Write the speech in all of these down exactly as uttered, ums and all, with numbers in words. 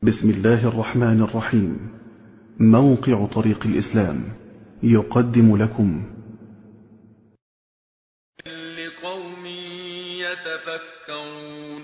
بسم الله الرحمن الرحيم. موقع طريق الإسلام يقدم لكم لقوم يتفكرون.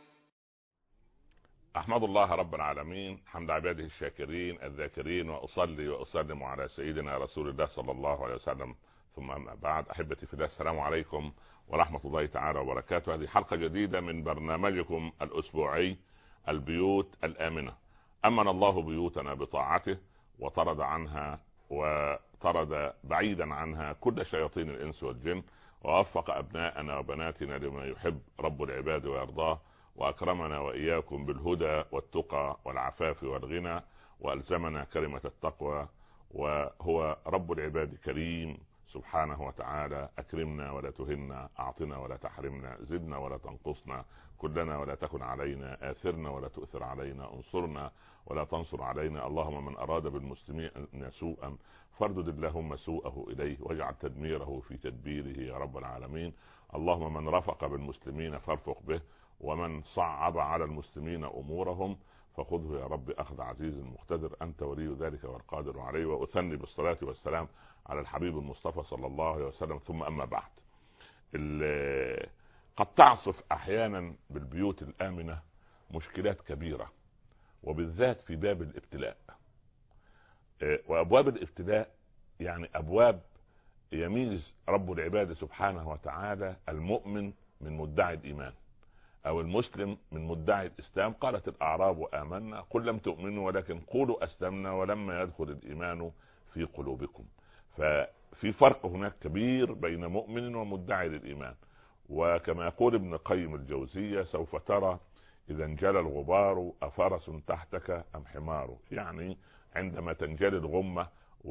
أحمد الله رب العالمين حمد عباده الشاكرين الذاكرين، وأصلي وأسلم على سيدنا رسول الله صلى الله عليه وسلم، ثم أما بعد. أحبتي في الله، السلام عليكم ورحمة الله تعالى وبركاته. هذه حلقة جديدة من برنامجكم الأسبوعي البيوت الآمنة. أمن الله بيوتنا بطاعته، وطرد عنها وطرد بعيدا عنها كل شياطين الإنس والجن، ووفق أبناءنا وبناتنا لما يحب رب العباد ويرضاه، وأكرمنا وإياكم بالهدى والتقى والعفاف والغنى، وألزمنا كلمة التقوى، وهو رب العباد كريم سبحانه وتعالى. أكرمنا ولا تهنا، أعطنا ولا تحرمنا، زدنا ولا تنقصنا، كلنا ولا تكن علينا، آثرنا ولا تؤثر علينا، انصرنا ولا تنصر علينا. اللهم من أراد بالمسلمين سوءا فاردد اللهم سوءه إليه، واجعل تدميره في تدبيره يا رب العالمين. اللهم من رفق بالمسلمين فارفق به، ومن صعب على المسلمين أمورهم فخذه يا رب أخذ عزيز مقتدر، أنت ولي ذلك والقادر عليه. وأثني بالصلاة والسلام على الحبيب المصطفى صلى الله عليه وسلم، ثم أما بعد. قد تعصف أحيانا بالبيوت الآمنة مشكلات كبيرة، وبالذات في باب الابتلاء. وأبواب الابتلاء يعني أبواب يميز رب العباد سبحانه وتعالى المؤمن من مدعي الإيمان، أو المسلم من مدعي الإسلام. قالت الأعراب آمنا قل لم تؤمنوا ولكن قولوا أسلمنا ولما يدخل الإيمان في قلوبكم. ففي فرق هناك كبير بين مؤمن ومدعي للإيمان. وكما يقول ابن القيم الجوزية: سوف ترى إذا انجلى الغبار أفرس تحتك أم حمار. يعني عندما تنجلي الغمة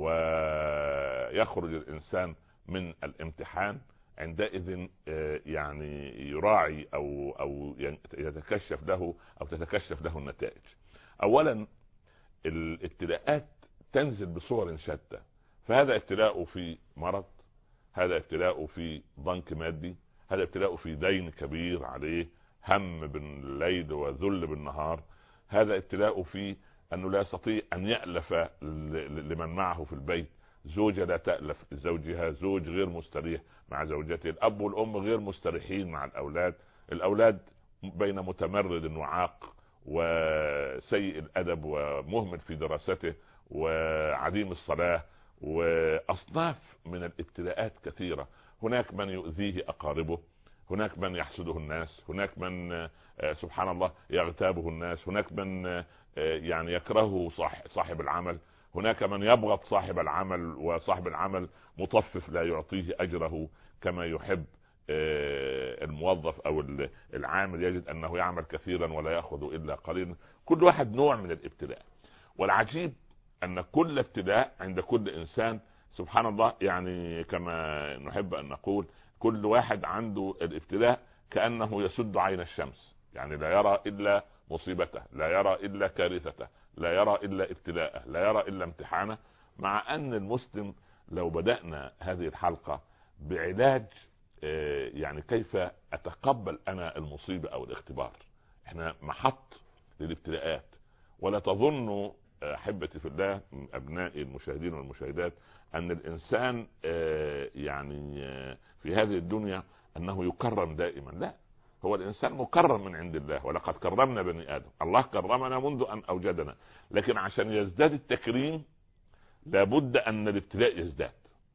ويخرج الإنسان من الامتحان، عندئذ يعني يراعي أو أو يتكشف له أو تتكشف له النتائج. أولا، الابتلاءات تنزل بصور شتى. فهذا ابتلاء في مرض، هذا ابتلاء في ضنك مادي، هذا ابتلاء في دين كبير عليه، هم بالليل وذل بالنهار، هذا ابتلاء في أنه لا يستطيع أن يألف لمن معه في البيت، زوجة لا تألف لزوجها، زوج غير مستريح مع زوجته، الأب والأم غير مستريحين مع الأولاد، الأولاد بين متمرد وعاق وسيء الأدب ومهمل في دراسته وعديم الصلاة، وأصناف من الابتلاءات كثيرة. هناك من يؤذيه أقاربه، هناك من يحسده الناس، هناك من سبحان الله يغتابه الناس، هناك من يعني يكرهه صاحب العمل، هناك من يبغض صاحب العمل، وصاحب العمل مطفف لا يعطيه أجره كما يحب الموظف أو العامل، يجد أنه يعمل كثيرا ولا يأخذ إلا قليلا. كل واحد نوع من الابتلاء. والعجيب أن كل ابتلاء عند كل إنسان سبحان الله، يعني كما نحب أن نقول كل واحد عنده الابتلاء كأنه يسد عين الشمس، يعني لا يرى إلا مصيبته، لا يرى إلا كارثته، لا يرى إلا ابتلاءه، لا يرى إلا امتحانه. مع أن المسلم لو بدأنا هذه الحلقة بعلاج يعني كيف أتقبل أنا المصيبة أو الاختبار. احنا محط للابتلاءات، ولا تظنوا أحبتي في الله أبنائي المشاهدين والمشاهدات أن الإنسان يعني في هذه الدنيا أنه يكرم دائما. لا، هو الإنسان مكرم من عند الله، ولقد كرمنا بني آدم. الله كرمنا منذ أن أوجدنا، لكن عشان يزداد التكريم لابد أن الابتلاء يزداد،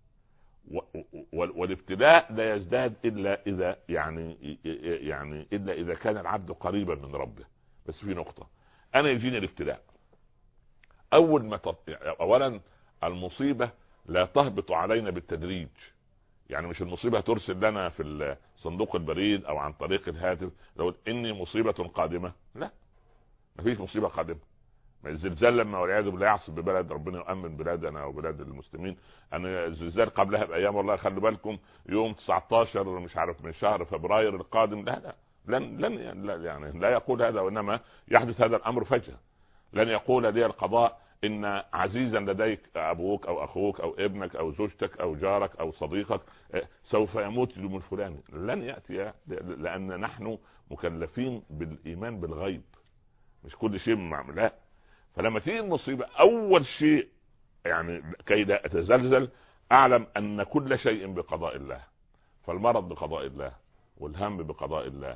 والابتلاء لا يزداد إلا إذا يعني يعني إلا إذا كان العبد قريبا من ربه. بس في نقطة، أنا يجيني الابتلاء أول ما تط... أولا المصيبة لا تهبط علينا بالتدريج. يعني مش المصيبة ترسل لنا في صندوق البريد أو عن طريق الهاتف لو إني مصيبة قادمة. لا، مفيش مصيبة قادمة. الزلزال لما والعياذ بالله يعصب ببلد، ربنا يؤمن بلادنا وبلاد المسلمين. أنا الزلزال قبلها بأيام والله خلوا بالكم يوم تسعتاشر مش عارف من شهر فبراير القادم، لا لا لن لن يعني لا يقول هذا، وإنما يحدث هذا الأمر فجأة. لن يقول لي القضاء إن عزيزا لديك أبوك أو أخوك أو ابنك أو زوجتك أو جارك أو صديقك سوف يموت اليوم الفلاني. لن يأتي، لأن نحن مكلفين بالإيمان بالغيب. مش كل شيء معمول، لا. فلما تيجي المصيبه اول شيء يعني كي لا اتزلزل اعلم ان كل شيء بقضاء الله. فالمرض بقضاء الله، والهم بقضاء الله،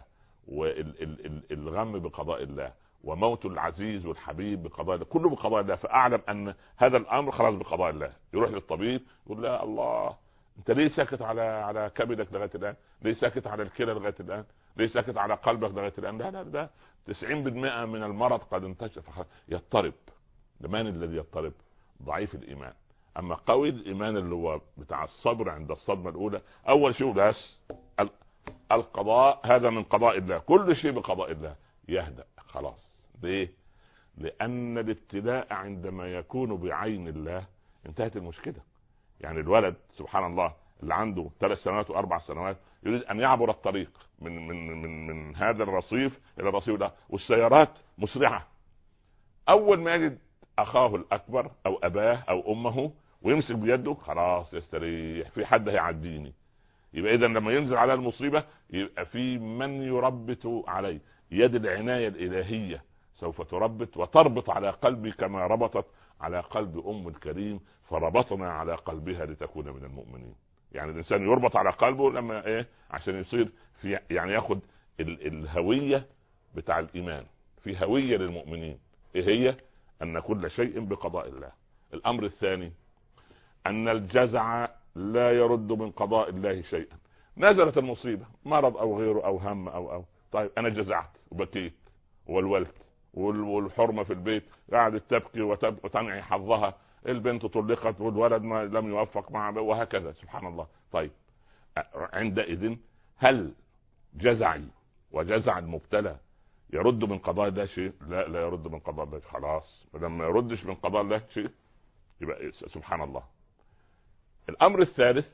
والغم بقضاء الله، وموت العزيز والحبيب بقضاء الله، كله بقضاء الله. فاعلم ان هذا الامر خلاص بقضاء الله. يروح للطبيب يقول لا الله انت ليه ساكت على على كبدك لغايه الان؟ ليه ساكت على الكلى لغايه الان؟ ليه ساكت على قلبك لغايه الان؟ لا لا ده تسعين بالمئة من المرض قد انتشر. يضطرب. من الذي يضطرب؟ ضعيف الايمان. اما قوي الايمان اللي هو بتاع الصبر عند الصدمه الاولى، اول شيء بس القضاء، هذا من قضاء الله، كل شيء بقضاء الله، يهدأ خلاص. ليه؟ لان الابتلاء عندما يكون بعين الله انتهت المشكله. يعني الولد سبحان الله اللي عنده ثلاث سنوات واربع سنوات يريد ان يعبر الطريق من من من من هذا الرصيف الى الرصيف ده، والسيارات مسرعه. اول ما يجد اخاه الاكبر او اباه او امه ويمسك بيده خلاص يستريح، في حد هيعديني. يبقى اذا لما ينزل على المصيبه يبقى في من يربط عليه. يد العنايه الالهيه سوف تربط وتربط على قلبي كما ربطت على قلب ام الكريم، فربطنا على قلبها لتكون من المؤمنين. يعني الانسان يربط على قلبه لما ايه؟ عشان يصير في يعني ياخد ال الهويه بتاع الايمان. في هويه للمؤمنين، ايه هي؟ ان كل شيء بقضاء الله. الامر الثاني ان الجزع لا يرد من قضاء الله شيئا. نزلت المصيبه، مرض او غيره او هم او او طيب انا جزعت وبكيت والولت والحرمه في البيت قاعدة تبكي وتنعي حظها، البنت طلقت والولد ما لم يوفق معها وهكذا سبحان الله. طيب عندئذ هل جزعي وجزع المبتلى يرد من قضاء الله شيء؟ لا لا يرد من قضاء الله. خلاص لما يردش من قضاء الله شيء يبقى سبحان الله. الامر الثالث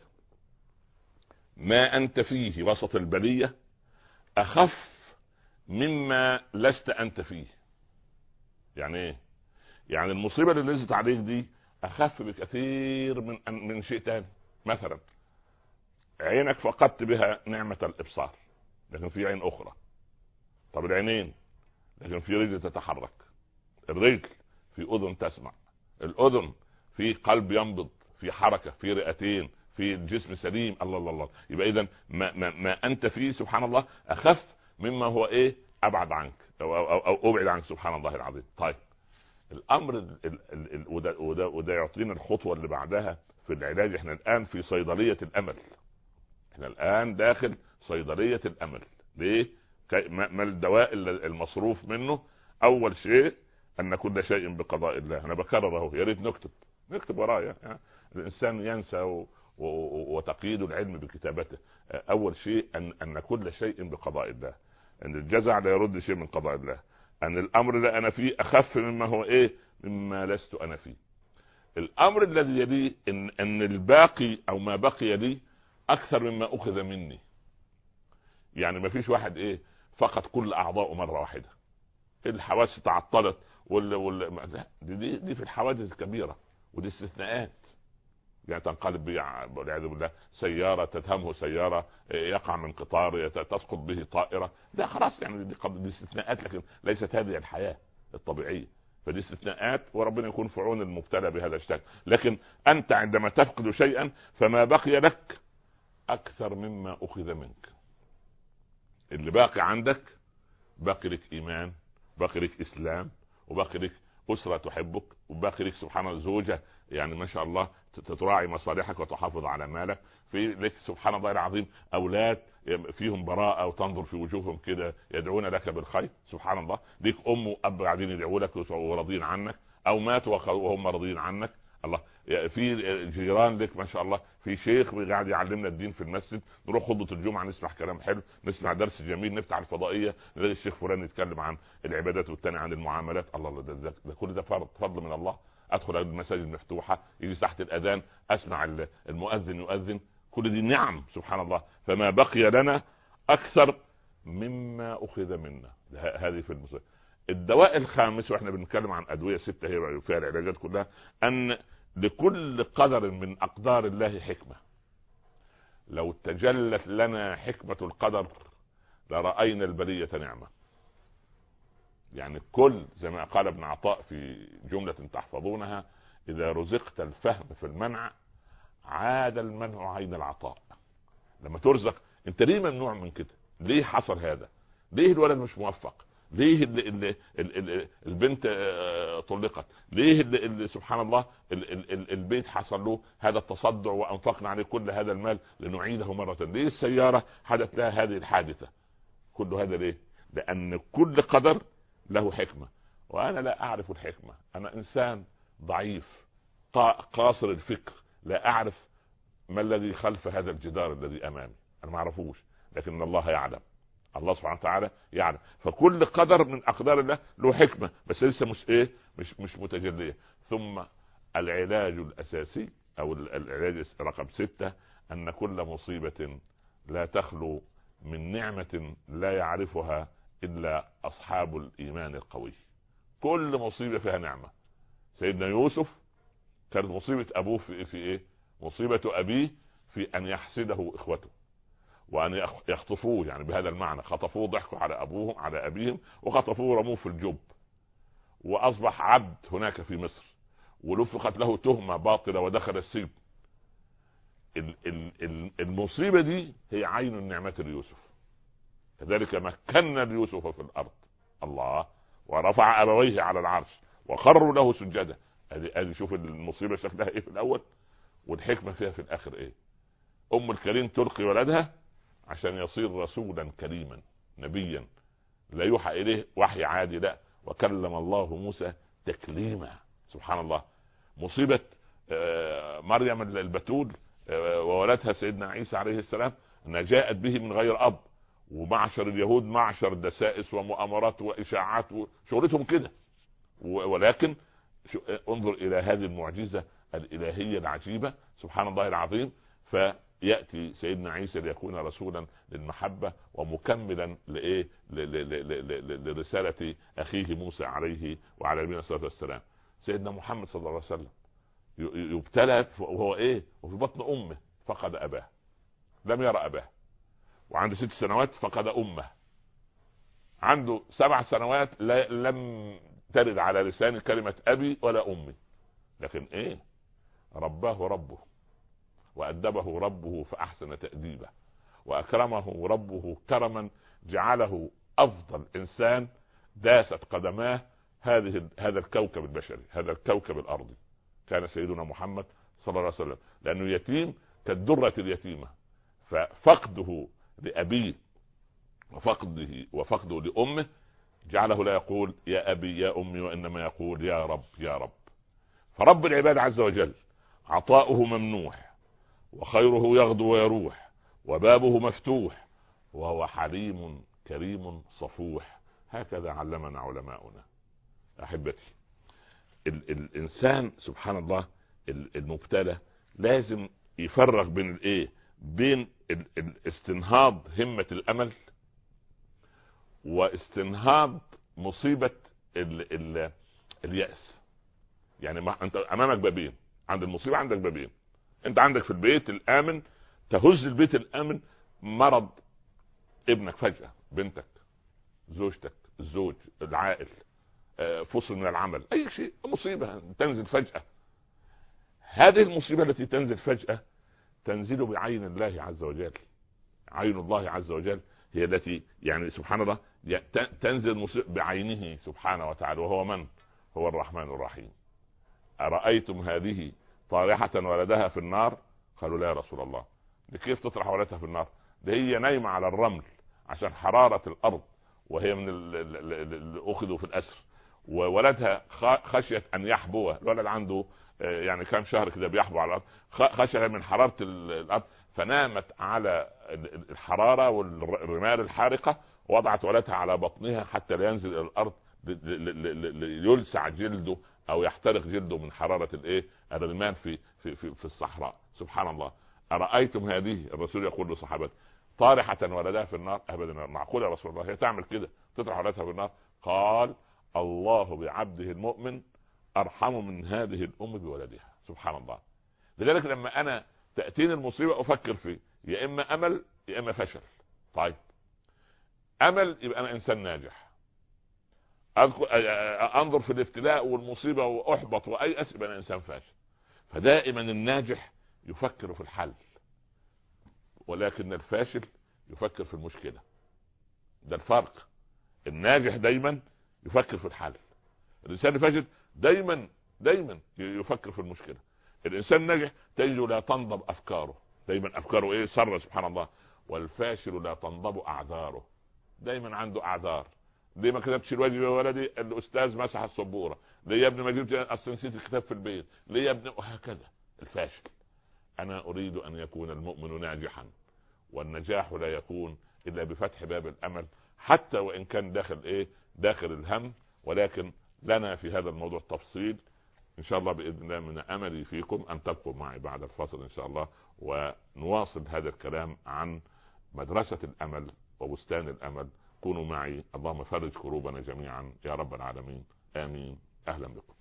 ما انت فيه وسط البلية اخف مما لست انت فيه. يعني ايه؟ يعني المصيبة اللي نزلت عليك دي اخف بكثير من من شيء تاني. مثلا عينك فقدت بها نعمة الابصار لكن في عين اخرى. طب العينين لكن في رجل تتحرك، الرجل في اذن تسمع، الاذن في قلب ينبض، في حركة، في رئتين، في الجسم سليم. الله الله الله. يبقى اذا ما, ما, ما انت فيه سبحان الله اخف مما هو ايه ابعد عنك او, أو, أو ابعد عنك سبحان الله العظيم. طيب الامر ال ال ال وده, وده, وده يعطينا الخطوة اللي بعدها في العلاج. احنا الان في صيدلية الامل. احنا الان داخل صيدلية الامل. ليه؟ ما الدواء المصروف منه؟ اول شيء ان كل شيء بقضاء الله. انا بكرره، يا ريت نكتب نكتب ورايا. يعني الانسان ينسى و... و... وتقييد العلم بكتابته. اول شيء ان ان كل شيء بقضاء الله، ان الجزع لا يرد شيء من قضاء الله، ان الامر اللي انا فيه اخف مما هو ايه مما لست انا فيه. الامر الذي يليه ان ان الباقي او ما بقي لي اكثر مما اخذ مني. يعني ما فيش واحد ايه فقط كل اعضاء مره واحده، الحواس تعطلت وال... وال... دي, دي في الحوادث الكبيره ودي استثناءات. يعني تنقلب والعياذ بالله سياره، تتهمه سياره، يقع من قطار، تسقط به طائره، ده خلاص يعني دي, دي استثناءات لكن ليست هذه الحياه الطبيعيه. فدي استثناءات وربنا يكون في عون المبتلى بهذا الشكل. لكن انت عندما تفقد شيئا فما بقي لك اكثر مما اخذ منك. اللي باقي عندك باقي لك ايمان، باقي لك اسلام، وباقي لك اسره تحبك، وباقي لك سبحان الله زوجه يعني ما شاء الله تراعي مصالحك وتحافظ على مالك، في لك سبحان الله العظيم اولاد فيهم براءه وتنظر في وجوههم كده يدعون لك بالخير سبحان الله. ليك ام واب قاعدين يدعوا لك وراضين عنك او ماتوا وهم راضين عنك. الله في جيران لك ما شاء الله، في شيخ قاعد يعلمنا الدين في المسجد، نروح خطبه الجمعه نسمع كلام حلو، نسمع درس جميل، نفتح الفضائيه نلاقي الشيخ فلان يتكلم عن العبادات والثاني عن المعاملات. الله الله ده, ده, ده كل ده فضل من الله. ادخل المساجد المفتوحه يجي تحت الاذان اسمع المؤذن يؤذن، كل دي نعم سبحان الله. فما بقي لنا اكثر مما اخذ منا. هذه في المسجد. الدواء الخامس واحنا بنتكلم عن ادويه سته هي فيها العلاجات كلها، ان لكل قدر من اقدار الله حكمه. لو تجلت لنا حكمه القدر لراينا البليه نعمه. يعني كل زي ما قال ابن عطاء في جملة تحفظونها: إذا رزقت الفهم في المنع عاد المنع عين العطاء. لما ترزق انت ليه ممنوع من كده؟ ليه حصل هذا؟ ليه الولد مش موفق؟ ليه ال ال ال ال البنت طلقت؟ ليه ال ال سبحان الله ال ال ال البيت حصل له هذا التصدع وانفقنا عليه كل هذا المال لنعيده مرة؟ ليه السيارة حدث لها هذه الحادثة؟ كل هذا ليه؟ لأن كل قدر له حكمة، وأنا لا أعرف الحكمة. أنا إنسان ضعيف قاصر الفكر، لا أعرف ما الذي خلف هذا الجدار الذي أمامي، أنا ما أعرفوش، لكن الله يعلم، الله سبحانه وتعالى يعلم. فكل قدر من أقدار الله له حكمة، بس لسه مش إيه مش مش متجلية. ثم العلاج الأساسي أو العلاج رقم ستة: أن كل مصيبة لا تخلو من نعمة لا يعرفها إلا أصحاب الإيمان القوي. كل مصيبة فيها نعمة. سيدنا يوسف كانت مصيبة أبوه في, في إيه؟ مصيبة أبيه في أن يحسده إخوته وأن يخطفوه، يعني بهذا المعنى خطفوه، ضحكوا على أبوهم على أبيهم وخطفوه رموه في الجب، وأصبح عبد هناك في مصر، ولفقت له تهمة باطلة ودخل السجن. المصيبة دي هي عين النعمة ليوسف. كذلك مكنا ليوسف في الأرض الله ورفع أبويه على العرش وخروا له سجدا. ادي شوف المصيبة شكلها ايه في الأول، والحكمة فيها في الآخر ايه. أم الكريم تلقي ولدها عشان يصير رسولا كريما نبيا، لا يوحى إليه وحي عادي، لا، وكلم الله موسى تكليما. سبحان الله. مصيبة مريم البتول وولدها سيدنا عيسى عليه السلام أنها جاءت به من غير أب، ومعشر اليهود معشر دسائس ومؤامرات وإشاعات وشغلتهم كده، ولكن انظر إلى هذه المعجزة الإلهية العجيبة سبحان الله العظيم. فيأتي سيدنا عيسى ليكون رسولا للمحبة ومكملا لإيه لرسالة أخيه موسى عليه وعلى نبينا الصلاة والسلام. سيدنا محمد صلى الله عليه وسلم يبتلى وهو إيه وفي بطن أمه، فقد أباه، لم يرى أباه، وعنده ست سنوات فقد أمه، عنده سبع سنوات لم ترد على لسان كلمة أبي ولا أمي، لكن إيه رباه ربه وأدبه ربه فأحسن تأديبه وأكرمه ربه كرما جعله أفضل إنسان داست قدماه هذه هذا الكوكب البشري، هذا الكوكب الأرضي. كان سيدنا محمد صلى الله عليه وسلم لأنه يتيم كالدرة اليتيمة، ففقده لأبيه وفقده وفقده لأمه جعله لا يقول يا أبي يا أمي، وإنما يقول يا رب يا رب. فرب العباد عز وجل عطاؤه ممنوح وخيره يغدو ويروح وبابه مفتوح وهو حليم كريم صفوح. هكذا علمنا علماؤنا. أحبتي، ال الإنسان سبحان الله المبتلى لازم يفرق بين الايه بين استنهاض همة الأمل واستنهاض مصيبة ال ال اليأس. يعني ما انت امامك بابين، عند المصيبة عندك بابين. انت عندك في البيت الآمن تهز البيت الآمن مرض ابنك فجأة، بنتك، زوجتك، الزوج، العائل، فصل من العمل، اي شيء مصيبة تنزل فجأة. هذه المصيبة التي تنزل فجأة تنزل بعين الله عز وجل. عين الله عز وجل هي التي يعني سبحان الله تنزل بعينه سبحانه وتعالى، وهو من؟ هو الرحمن الرحيم. أرأيتم هذه طارحة ولدها في النار؟ قالوا لا يا رسول الله. كيف تطرح ولدها في النار؟ ده هي نايمة على الرمل عشان حرارة الأرض، وهي من اللي أخذوا في الأسر، وولدها خشية أن يحبوه. الولد عنده يعني كم شهر كده بيحبو على الأرض، خشية من حرارة الأرض فنامت على الحرارة والرمال الحارقة، وضعت ولدها على بطنها حتى لا ينزل إلى الأرض ليلسع جلده أو يحترق جلده من حرارة الإيه الرمال في في في, في الصحراء. سبحان الله. أرأيتم هذه؟ الرسول يقول لصحابته طارحة ولدها في النار؟ أبدا. معقول يا رسول الله هي تعمل كده تطرح ولدها في النار؟ قال الله بعبده المؤمن أرحم من هذه الأم بولدها. سبحان الله. لذلك لما أنا تأتيني المصيبة أفكر فيه يا إما أمل يا إما فشل. طيب أمل يبقى أنا إنسان ناجح، اذكر انظر في الابتلاء والمصيبه واحبط وايأس، يبقى انا انسان فاشل. فدائما الناجح يفكر في الحل، ولكن الفاشل يفكر في المشكله. ده الفرق. الناجح دايما يفكر في الحل، الانسان الفاشل دايما دايما يفكر في المشكله. الانسان الناجح تجد لا تنضب افكاره، دايما افكاره ايه؟ سر، سبحان الله. والفاشل لا تنضب اعذاره، دايما عنده اعذار. ليه ما كتبتش الواجب يا ولدي؟ الاستاذ مسح السبوره. ليه يا ابني ما جبت؟ اصل نسيت الكتاب في البيت. ليه يا ابني؟ وهكذا الفاشل. انا اريد ان يكون المؤمن ناجحا، والنجاح لا يكون الا بفتح باب الامل، حتى وان كان داخل ايه؟ داخل الهم. ولكن لنا في هذا الموضوع تفصيل ان شاء الله باذن الله. من املي فيكم ان تبقوا معي بعد الفصل ان شاء الله، ونواصل هذا الكلام عن مدرسة الامل وبستان الامل. كونوا معي. اللهم فرج كروبنا جميعا يا رب العالمين، امين. اهلا بكم،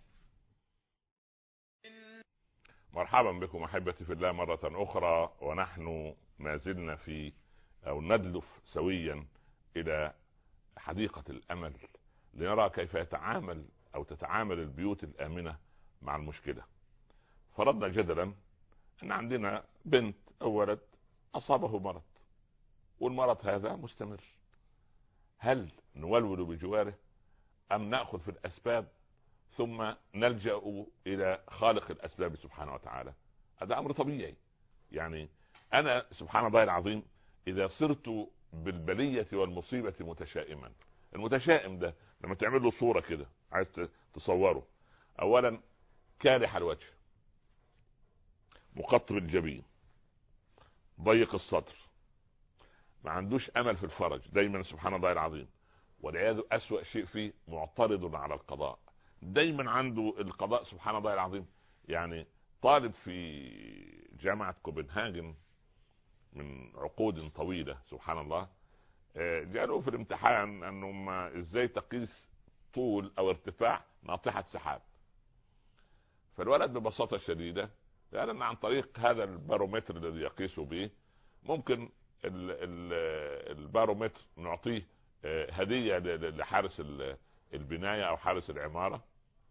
مرحبا بكم احبتي في الله مرة اخرى، ونحن ما زلنا في او ندلف سويا الى حديقة الامل، لنرى كيف يتعامل او تتعامل البيوت الامنة مع المشكلة. فرضنا جدلا ان عندنا بنت او ولد اصابه مرض، والمرض هذا مستمر. هل نولول بجواره ام نأخذ في الاسباب ثم نلجأ الى خالق الاسباب سبحانه وتعالى؟ هذا امر طبيعي. يعني انا سبحان الله العظيم اذا صرت بالبلية والمصيبة متشائما، المتشائم ده لما تعمل له صورة كده عايز تصوره، اولا كالح الوجه، مقطب الجبين، ضيق الصدر، ما عندوش امل في الفرج دايما سبحان الله العظيم، والعياذ اسوأ شيء فيه معترض على القضاء، دايما عنده القضاء سبحان الله العظيم. يعني طالب في جامعة كوبنهاجن من عقود طويلة سبحان الله، جاءوا في الامتحان انهم ازاي تقيس طول او ارتفاع ناطحة سحاب. فالولد ببساطة شديدة قال ان عن طريق هذا البارومتر الذي يقيس به ممكن ال ال البارومتر نعطيه هدية لحارس البناية او حارس العمارة،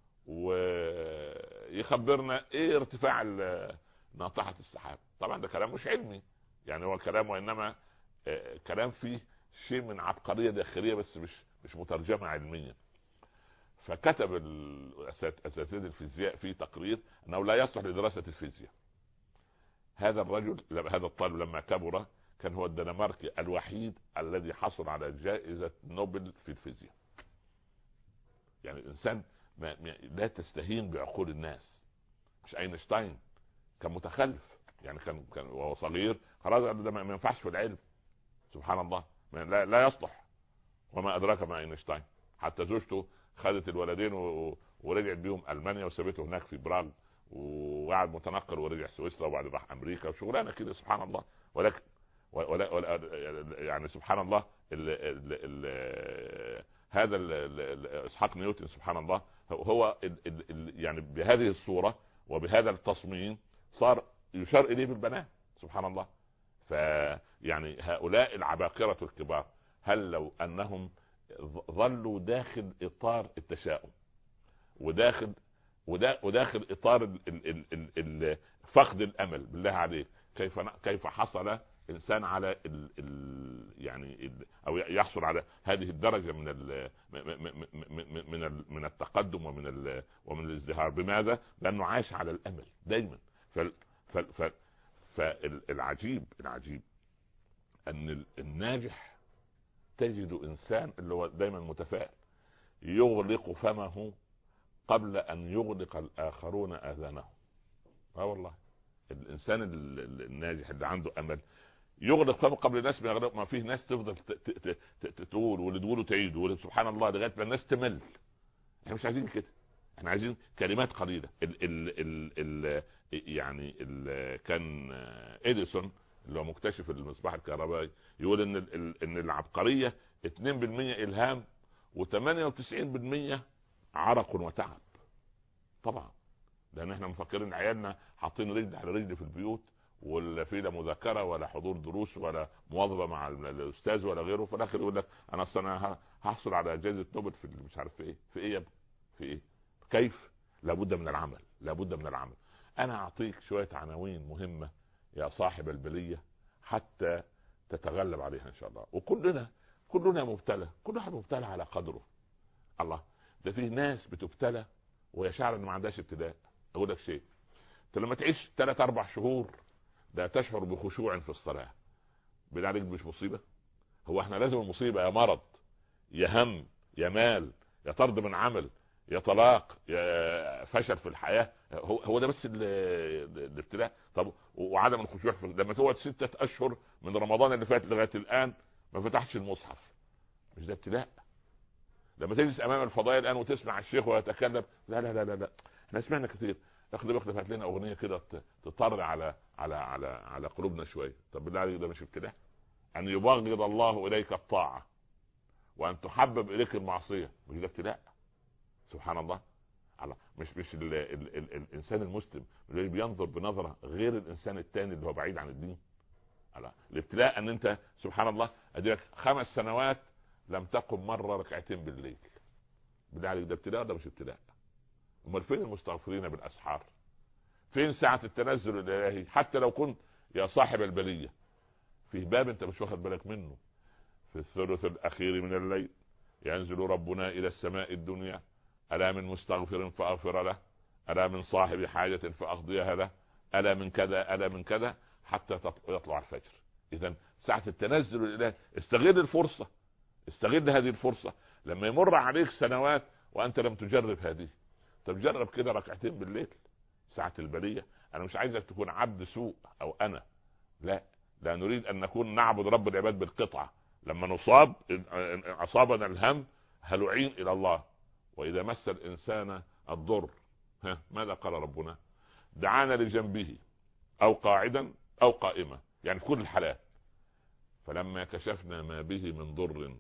ويخبرنا ايه ارتفاع ناطحة السحاب. طبعا ده كلام مش علمي، يعني هو كلام وانما كلام فيه شيء من عبقرية داخلية بس مش مش مترجمة علميا. فكتب اساتذة الفيزياء في تقرير انه لا يصلح لدراسة الفيزياء. هذا الرجل هذا الطالب لما كبر كان هو الدنماركي الوحيد الذي حصل على جائزة نوبل في الفيزياء. يعني الانسان ما لا تستهين بعقول الناس. مش اينشتاين كان متخلف، يعني كان كان وهو صغير خلاص ده ما ينفعش في العلم سبحان الله، لا, لا يصلح. وما ادراك ما اينشتاين. حتى زوجته خدت الولدين ورجعت بيهم المانيا وسابته هناك في براغ، وقعد متنقل ورجع سويسرا وبعد راح امريكا وشغلانه كده سبحان الله. ولكن ولا ولا يعني سبحان الله ال ال ال هذا ال ال اسحاق نيوتن سبحان الله هو ال ال يعني بهذه الصورة وبهذا التصميم صار يشار اليه بالبنات سبحان الله. فيعني هؤلاء العباقرة الكبار هل لو انهم ظلوا داخل اطار التشاؤم وداخل وداخل اطار ال ال ال ال فقد الامل، بالله عليك كيف كيف حصل انسان على ال ال يعني ال او يحصل على هذه الدرجه من ال من ال من التقدم ومن ال ومن الازدهار؟ بماذا؟ لانه عاش على الامل دايما. فالعجيب العجيب ان الناجح تجد انسان اللي هو دايما متفائل يغلق فمه قبل ان يغلق الاخرون اذانهم. اه والله الانسان الناجح اللي عنده امل يغلق فمه قبل الناس ما يغلق. ما فيه ناس تفضل تقول واللي تقوله تعيد سبحان الله لغايه ما الناس تمل. احنا مش عايزين كده، احنا عايزين كلمات قليله. ال ال ال ال يعني ال كان اديسون اللي هو مكتشف المصباح الكهربائي يقول ان ان العبقريه اثنين بالمئة الهام وثمانية وتسعين بالمئة عرق وتعب. طبعا لان احنا مفكرين عيالنا حاطين رجل على رجل في البيوت ولا في لا مذاكره ولا حضور دروس ولا مواظبه مع الاستاذ ولا غيره، في الاخر يقول لك انا اصل انا هحصل على جائزه نوبل في مش عارف في ايه في ايه يا ابني في ايه كيف. لابد من العمل، لابد من العمل. انا اعطيك شويه عناوين مهمه يا صاحب البليه حتى تتغلب عليها ان شاء الله. وكلنا كلنا مبتلى، كل واحد مبتلى على قدره. الله، ده فيه ناس بتبتلى وهي شعر ان ما عندهاش ابتلاء. اقول لك شيء، انت لما تعيش ثلاث اربع شهور ده تشعر بخشوع في الصلاه، بالله عليك مش مصيبه؟ هو احنا لازم المصيبه يا مرض يا هم يا مال يا طرد من عمل يا طلاق يا فشل في الحياه، هو هو ده بس الابتلاء؟ طب وعدم الخشوع في لما تقعد ستة اشهر من رمضان اللي فات لغايه الان ما فتحش المصحف، مش ده ابتلاء؟ لما تجلس امام الفضائل الان وتسمع الشيخ ويتكلم، لا لا لا لا, لا. احنا سمعنا كتير. اخد بالك هات لنا اغنيه كده تطر على على على على قلوبنا شويه. طب بالله عليك ده مش ابتلاء؟ ان يبغض الله اليك الطاعه وان تحبب اليك المعصيه، مش ده ابتلاء؟ سبحان الله. الله مش مش ال ال ال الانسان المسلم اللي بينظر بنظره غير الانسان الثاني اللي هو بعيد عن الدين. الله، الابتلاء ان انت سبحان الله اديك خمس سنوات لم تقم مره ركعتين بالليل. بالله عليك ده ابتلاء ده مش ابتلاء؟ امال فين المستغفرين بالاسحار؟ فين ساعه التنزل الالهي؟ حتى لو كنت يا صاحب البليه في باب انت مش واخد بالك منه، في الثلث الاخير من الليل ينزل ربنا الى السماء الدنيا، الا من مستغفر فاغفر له، الا من صاحب حاجه فاقضيها له، الا من كذا الا من كذا حتى يطلع الفجر. اذا ساعه التنزل الالهي استغل الفرصه، استغل هذه الفرصه. لما يمر عليك سنوات وانت لم تجرب هذه، طب جرب كده ركعتين بالليل ساعه البليه. انا مش عايزك تكون عبد سوء او انا، لا لا نريد ان نكون نعبد رب العباد بالقطعه. لما نصاب اصابنا الهم هلوعين الى الله، واذا مس الانسان الضر ها ماذا قال ربنا؟ دعانا لجنبه او قاعدا او قائما، يعني كل الحالات. فلما كشفنا ما به من ضر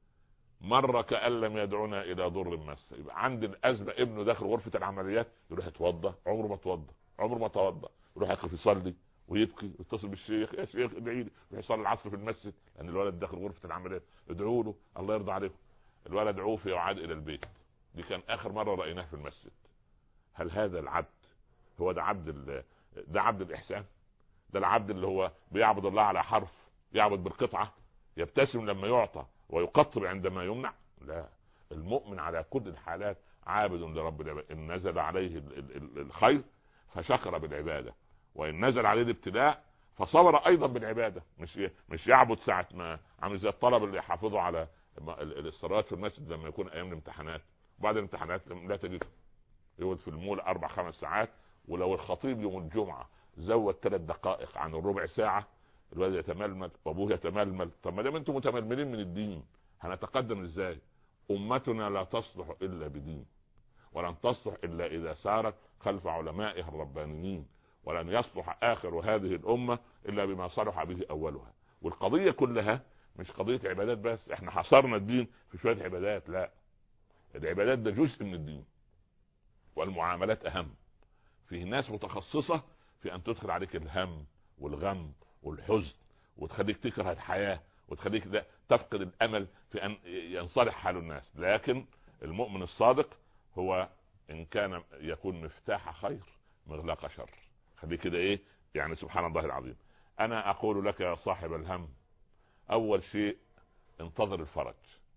مره كأن لم يدعونا الى ضر مس. يبقى عند الازمه ابنه داخل غرفه العمليات يروح يتوضا، عمره ما توضا عمره ما توضا يروح يقف يصلي ويبكي ويتصل بالشيخ، يا شيخ ادعي لي، يصلي العصر في المسجد لان الولد داخل غرفه العمليات، ادعوا له الله يرضى عليكم. الولد عوفي وعاد الى البيت. دي كان اخر مره رايناه في المسجد. هل هذا العبد هو ده عبد ده عبد الاحسان؟ ده العبد اللي هو بيعبد الله على حرف، يعبد بالقطعه، يبتسم لما يعطى ويقطر عندما يمنع؟ لا، المؤمن على كل الحالات عابد لرب العباد. ان نزل عليه الخير فشكر بالعباده، وان نزل عليه الابتلاء فصبر ايضا بالعباده. مش مش يعبد ساعه ما عامل زي الطلبه اللي يحافظوا على الصلاه في المسجد لما يكون ايام الامتحانات، وبعد الامتحانات لا تجد يقعد في المول اربع خمس ساعات، ولو الخطيب يوم الجمعه زود ثلاث دقائق عن الربع ساعه الولد يتململ وابوه يتململ. طب ما دام انتم متململين من الدين هنتقدم ازاي؟ امتنا لا تصلح الا بدين، ولن تصلح الا اذا سارت خلف علمائها الربانيين، ولن يصلح اخر هذه الامه الا بما صلح به اولها. والقضيه كلها مش قضيه عبادات بس، احنا حصرنا الدين في شويه عبادات، لا، العبادات ده جزء من الدين، والمعاملات اهم. فيه ناس متخصصه في ان تدخل عليك الهم والغم والحزن وتخليك تكره الحياه وتخليك ده تفقد الامل في ان ينصلح حال الناس. لكن المؤمن الصادق هو ان كان يكون مفتاح خير مغلاق شر. خليك كده ايه يعني، سبحان الله العظيم. انا اقول لك يا صاحب الهم، اول شيء انتظر الفرج،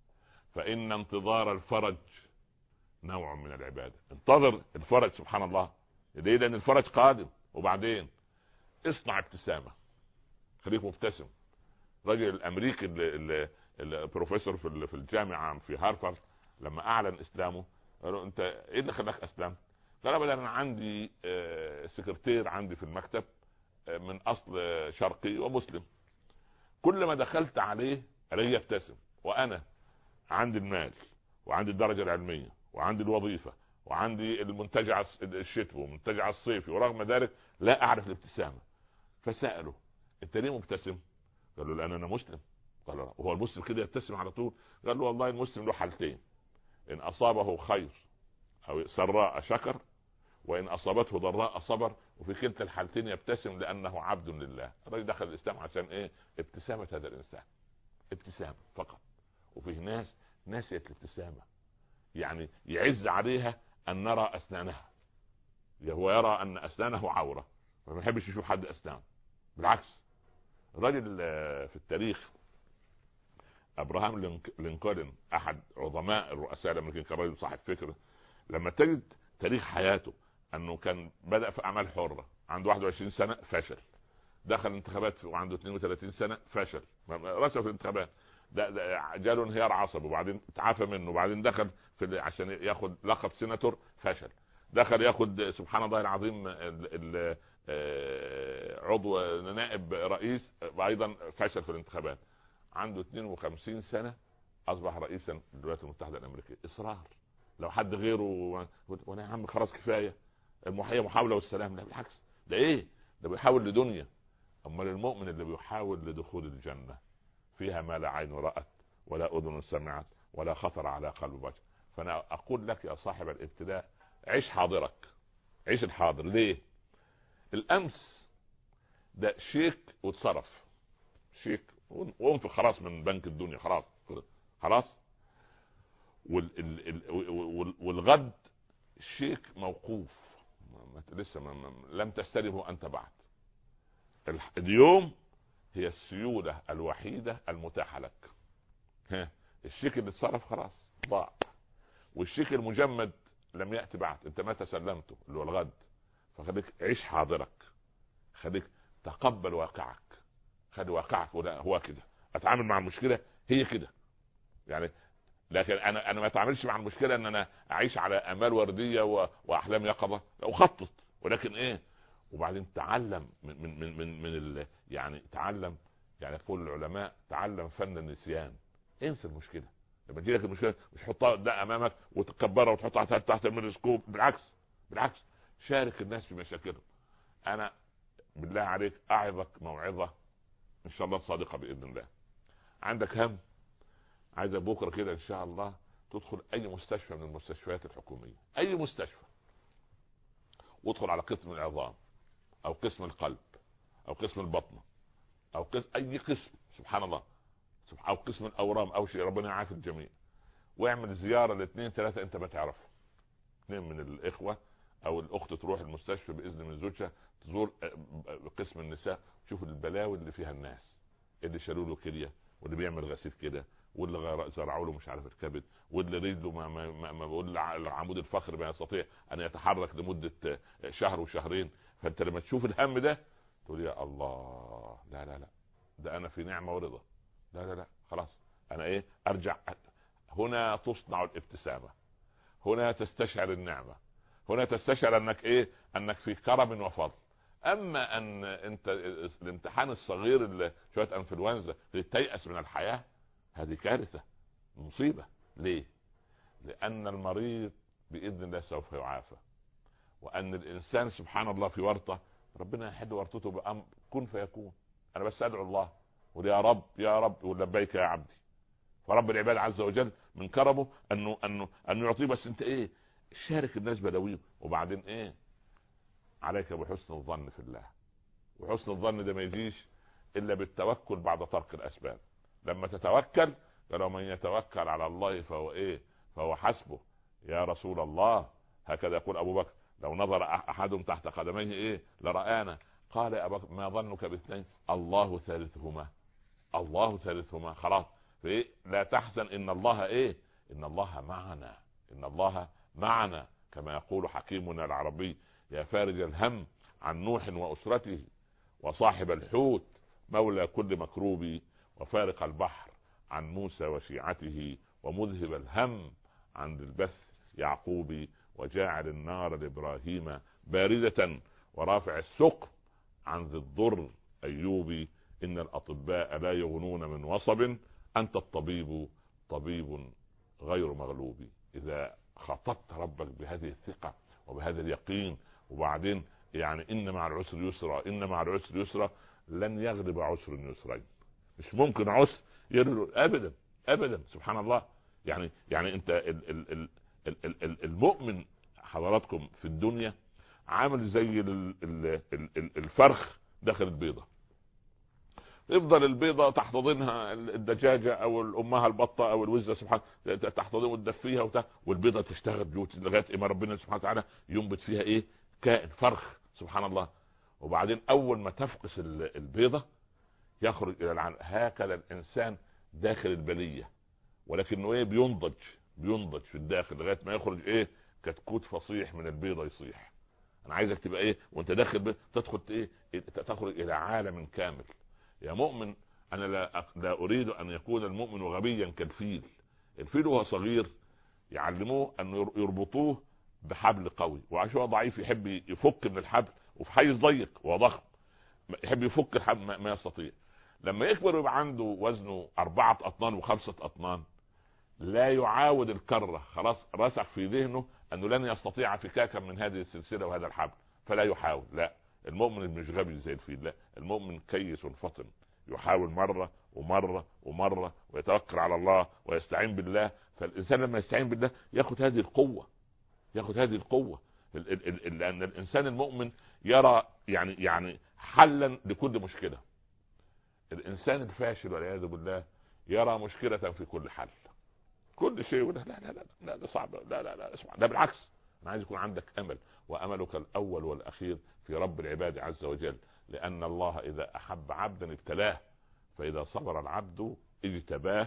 فان انتظار الفرج نوع من العباده. انتظر الفرج، سبحان الله، ليه؟ لان الفرج قادم. وبعدين اصنع ابتسامه، خليك مبتسم. الراجل الامريكي اللي البروفيسور في في الجامعه في هارفارد لما اعلن اسلامه قالوا انت ايه اللي خلاك اسلام؟ قال ابدا انا عندي سكرتير عندي في المكتب من اصل شرقي ومسلم، كل ما دخلت عليه الاقيه يبتسم، وانا عندي المال وعندي الدرجه العلميه وعندي الوظيفه وعندي المنتجع الشتوي والمنتجع الصيفي، ورغم ذلك لا اعرف الابتسامه. فسأله انت ليه مبتسم؟ قال له لان انا مسلم. قال له وهو المسلم كده يبتسم على طول؟ قال له والله المسلم له حالتين، ان اصابه خير او سراء شكر، وان اصابته ضراء صبر، وفي كلتا الحالتين يبتسم لانه عبد لله. الراجل دخل الاسلام عشان ايه؟ ابتسامه هذا الانسان، ابتسامه فقط. وفيه ناس ناسيت الابتسامه، يعني يعز عليها ان نرى اسنانها، هو يرى ان اسنانه عوره، ما بيحبش يشوف حد اسنان. بالعكس، الراجل في التاريخ ابراهام لينكولن احد عظماء الرؤساء الامريكيين، كان راجل صاحب فكر. لما تجد تاريخ حياته انه كان بدأ في اعمال حرة، عنده واحد وعشرين سنة فشل، دخل انتخابات وعنده اثنين وثلاثين سنة فشل، رسب في الانتخابات، ده, ده جاله انهيار عصبي وبعدين تعافى منه، وبعدين دخل في عشان ياخد لقب سيناتور فشل، دخل ياخد سبحان الله العظيم ال ال عضو نائب رئيس ايضا فشل في الانتخابات. عنده اثنين وخمسين سنة اصبح رئيسا للولايات المتحدة الامريكية. اصرار. لو حد غيره وانا يا عم خلاص كفايه المحيه محاوله والسلام، لا بالعكس، ده ايه؟ ده بيحاول لدنيا. امال المؤمن اللي بيحاول لدخول الجنه فيها ما لا عين رأت ولا اذن سمعت ولا خطر على قلب بشر. فانا اقول لك يا صاحب الابتلاء، عيش حاضرك، عيش الحاضر. ليه؟ الامس ده شيك واتصرف، شيك وانفق خلاص من بنك الدنيا، خلاص خلاص. والغد شيك موقوف، لسه ما ما لم تستلمه انت بعد. اليوم هي السيولة الوحيدة المتاحة لك. ها، الشيك اللي اتصرف خلاص ضاع، والشيك المجمد لم يأتي بعد، انت ما تسلمته اللي هو الغد. فخليك عيش حاضرك، خليك تقبل واقعك، خلي واقعك ولا هو كده. اتعامل مع المشكلة هي كده يعني، لكن انا انا ما اتعاملش مع المشكله ان انا اعيش على امال ورديه واحلام يقظه، اخطط، ولكن ايه؟ وبعدين تعلم من من من من, من ال يعني تعلم، يعني يقول العلماء تعلم فن النسيان. انسى المشكله، لما تجي لك المشكله مش حطها ده امامك وتكبرها وتحطها تحت, تحت الميكروسكوب، بالعكس بالعكس، شارك الناس في مشاكلهم. انا بالله عليك اعظك موعظه ان شاء الله صادقه باذن الله. عندك هم، عايز بكره كده ان شاء الله تدخل اي مستشفى من المستشفيات الحكوميه، اي مستشفى، وادخل على قسم العظام او قسم القلب او قسم البطنه او قسم اي قسم، سبحان الله، او قسم الاورام او شيء، ربنا يعافي الجميع، واعمل زياره لاثنين ثلاثه انت ما تعرفهم. اثنين من الاخوه او الاخت تروح المستشفى باذن من زوجها، تزور قسم النساء، تشوف البلاوي اللي فيها الناس، اللي شالوا له كليه، واللي بيعمل غسيل كده، واللي زرعوا له مش عارف الكبد، واللي رجله ما ما ما, ما بقول العمود الفقري ما يستطيع ان يتحرك لمده شهر وشهرين. فانت لما تشوف الهم ده تقول يا الله، لا لا لا، ده انا في نعمه ورضا، لا لا لا خلاص انا ايه ارجع. هنا تصنع الابتسامه، هنا تستشعر النعمه، هنا تستشعر انك ايه، انك في كرم وفضل. اما ان انت الامتحان الصغير اللي شويه انفلونزا تيأس من الحياه، هذه كارثه، مصيبه. ليه؟ لان المريض باذن الله سوف يعافى، وان الانسان سبحان الله في ورطه ربنا يحل ورطته بامر كن فيكون. انا بس ادعو الله وقول يا رب يا رب ولبيك يا عبدي. فرب العباد عز وجل من كرمه انه انه انه يعطيه، بس انت ايه؟ شارك الناس بلاويهم. وبعدين ايه؟ عليك بحسن الظن في الله، وحسن الظن ده ما يجيش الا بالتوكل بعد ترك الاسباب. لما تتوكل، فلو من يتوكل على الله فهو ايه؟ فهو حسبه. يا رسول الله، هكذا يقول ابو بكر، لو نظر احدهم تحت قدميه ايه لرآنا. قال يا ابو بكر ما ظنك باثنين؟ الله ثالثهما، الله ثالثهما. خلاص فإيه؟ لا تحزن ان الله ايه؟ ان الله معنا، ان الله معنا، كما يقول حكيمنا العربي يا فارج الهم عن نوح واسرته، وصاحب الحوت مولى كل مكروب، وفارق البحر عن موسى وشيعته، ومذهب الهم عن ذي البث يعقوب، وجاعل النار لابراهيم باردة، ورافع السقم عن ذي الضر ايوب. ان الاطباء لا يغنون من وصب، انت الطبيب طبيب غير مغلوب. اذا خاطبت ربك بهذه الثقة وبهذا اليقين، وبعدين يعني ان مع العسر يسرا، ان مع العسر يسرا، لن يغلب عسر يسرين. مش ممكن عسر يغلب ابدا ابدا، سبحان الله. يعني يعني انت ال ال ال ال ال المؤمن حضراتكم في الدنيا عامل زي الفرخ داخل البيضة، يفضل البيضة تحتضنها الدجاجة او الامها البطة او الوزة سبحان تحتضن وتدفيها وت... والبيضة تشتغل جوت لغاية ما ربنا سبحانه وتعالى ينبت فيها ايه؟ كائن فرخ سبحان الله. وبعدين اول ما تفقس البيضة يخرج الى العالم. هكذا الانسان داخل البلية، ولكنه ايه؟ بينضج بينضج في الداخل لغاية ما يخرج ايه؟ كتكوت فصيح من البيضة يصيح. انا عايزك تبقى ايه وانت داخل بي... تدخل ايه؟ تخرج الى عالم كامل. يا مؤمن انا لا لا اريد ان يكون المؤمن غبيا كالفيل. الفيل وهو صغير يعلموه ان يربطوه بحبل قوي، وعشان هو ضعيف يحب يفك من الحبل، وفي حيز ضيق وضخم يحب يفك الحبل ما يستطيع. لما يكبر يبقى عنده وزنه أربعة أطنان وخمسة أطنان لا يعاود الكرة، خلاص رسخ في ذهنه انه لن يستطيع فكاكا من هذه السلسلة وهذا الحبل، فلا يحاول. لا، المؤمن مش غبي زي الفيل، لا، المؤمن كيس فطن يحاول مرة ومرة ومرة ويتوكل على الله ويستعين بالله. فالإنسان لما يستعين بالله ياخد هذه القوة، ياخد هذه القوة لأن الإنسان المؤمن يرى يعني يعني حلا لكل مشكلة. الإنسان الفاشل والعياذ بالله يرى مشكلة في كل حل، كل شيء. لا لا لا لا لا ده صعب، لا لا لا اسمع، ده بالعكس. أنا عايز يكون عندك أمل، وأملك الأول والأخير في رب العباد عز وجل، لأن الله إذا أحب عبدا ابتلاه، فإذا صبر العبد اجتباه،